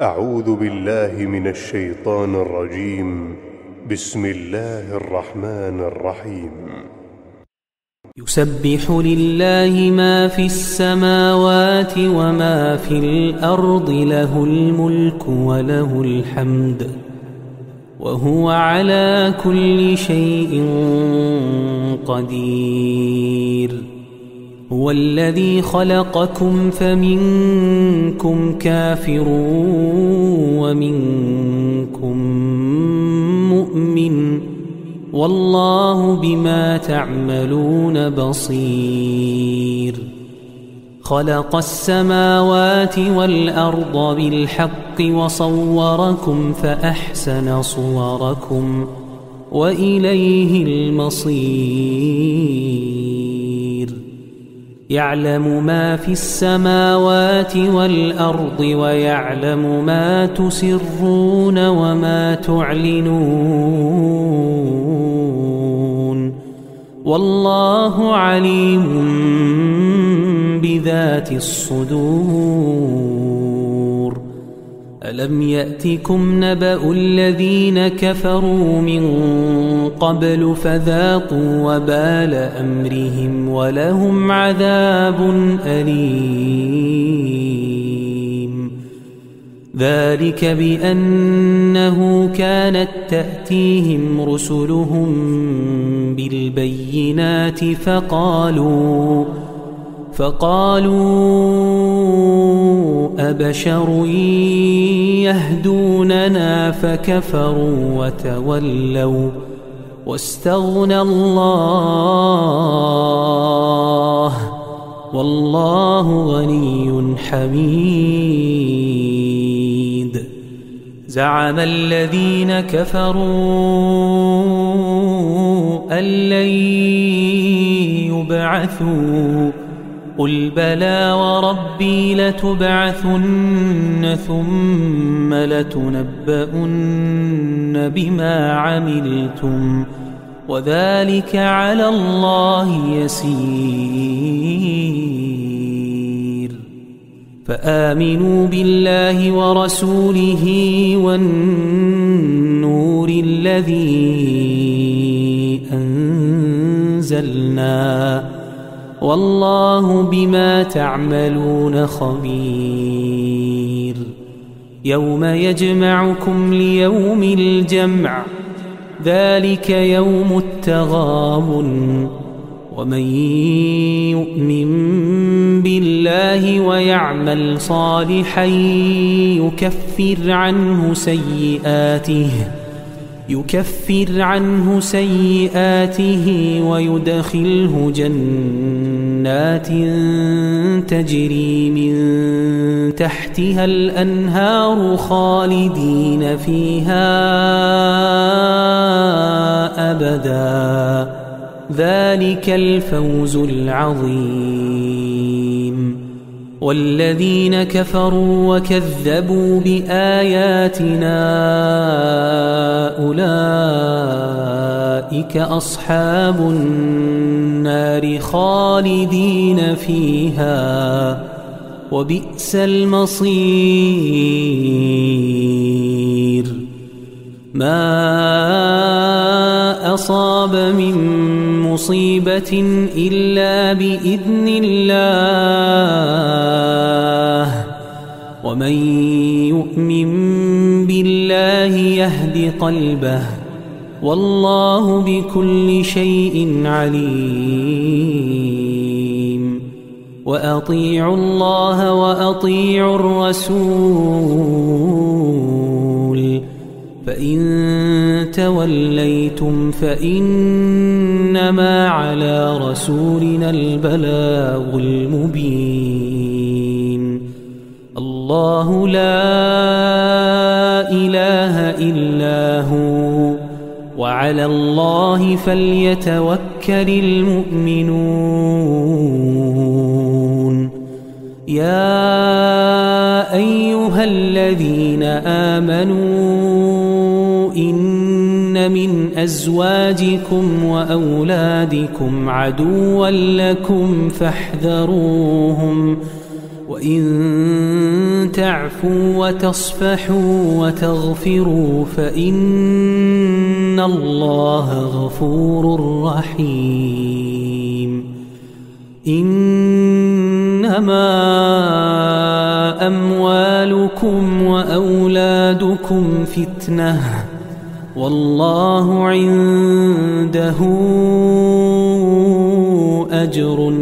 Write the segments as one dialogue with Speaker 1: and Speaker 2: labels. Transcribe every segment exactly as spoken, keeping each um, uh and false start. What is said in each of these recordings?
Speaker 1: أعوذ بالله من الشيطان الرجيم. بسم الله الرحمن الرحيم.
Speaker 2: يسبح لله ما في السماوات وما في الأرض، له الملك وله الحمد وهو على كل شيء قدير. هو الذي خلقكم فمنكم كافر ومنكم مؤمن، والله بما تعملون بصير. خلق السماوات والأرض بالحق وصوركم فأحسن صوركم وإليه المصير. يعلم ما في السماوات والأرض ويعلم ما تسرون وما تعلنون، والله عليم بذات الصدور. ألم يأتكم نبأ الذين كفروا من قبل فذاقوا وبال أمرهم ولهم عذاب أليم. ذلك بأنه كانت تأتيهم رسلهم بالبينات فقالوا فقالوا أبشر يهدوننا فكفروا وتولوا واستغنى الله، والله غني حميد. زعم الذين كفروا أن لن يبعثوا، قل بلى وربي لتبعثن ثم لتنبؤن بما عملتم وذلك على الله يسير. فآمنوا بالله ورسوله والنور الذي أنزلنا، والله بما تعملون خبير. يوم يجمعكم ليوم الجمع، ذلك يوم التغابن. ومن يؤمن بالله ويعمل صالحا يكفر عنه سيئاته يكفر عنه سيئاته ويدخله جنات تجري من تحتها الأنهار خالدين فيها أبدا، ذلك الفوز العظيم. والذين كفروا وكذبوا بآياتنا أولئك أصحاب النار خالدين فيها، وبئس المصير. ما أصاب من مصيبة إلا بإذن الله، ومن يؤمن بالله يهد قلبه، والله بكل شيء عليم. وأطيعوا الله وأطيعوا الرسول، فإن توليتم فإنما على رسولنا البلاغ المبين. الله لا إله إلا هو، وعلى الله فليتوكل المؤمنون. يا أيها الذين آمنوا إن من أزواجكم وأولادكم عدوا لكم فاحذروهم وإن تعفوا وتصفحوا وتغفروا فإن الله غفور رحيم. إنما أموالكم وأولادكم فتنة والله عنده أجر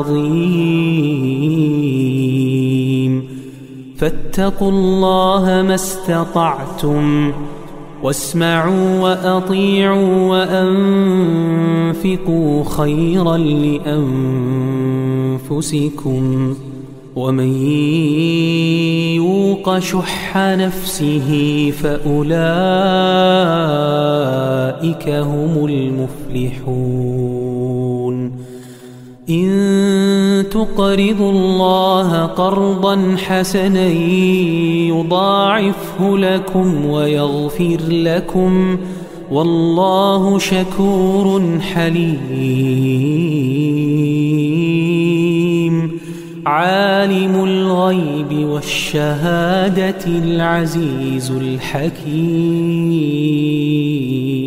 Speaker 2: عظيم. فاتقوا الله ما استطعتم واسمعوا وأطيعوا وأنفقوا خيرا لأنفسكم ومن يوق شح نفسه فأولئك هم المفلحون. إن تقرضوا الله قرضا حسنا يضاعفه لكم ويغفر لكم والله شكور حليم. عالم الغيب والشهادة العزيز الحكيم.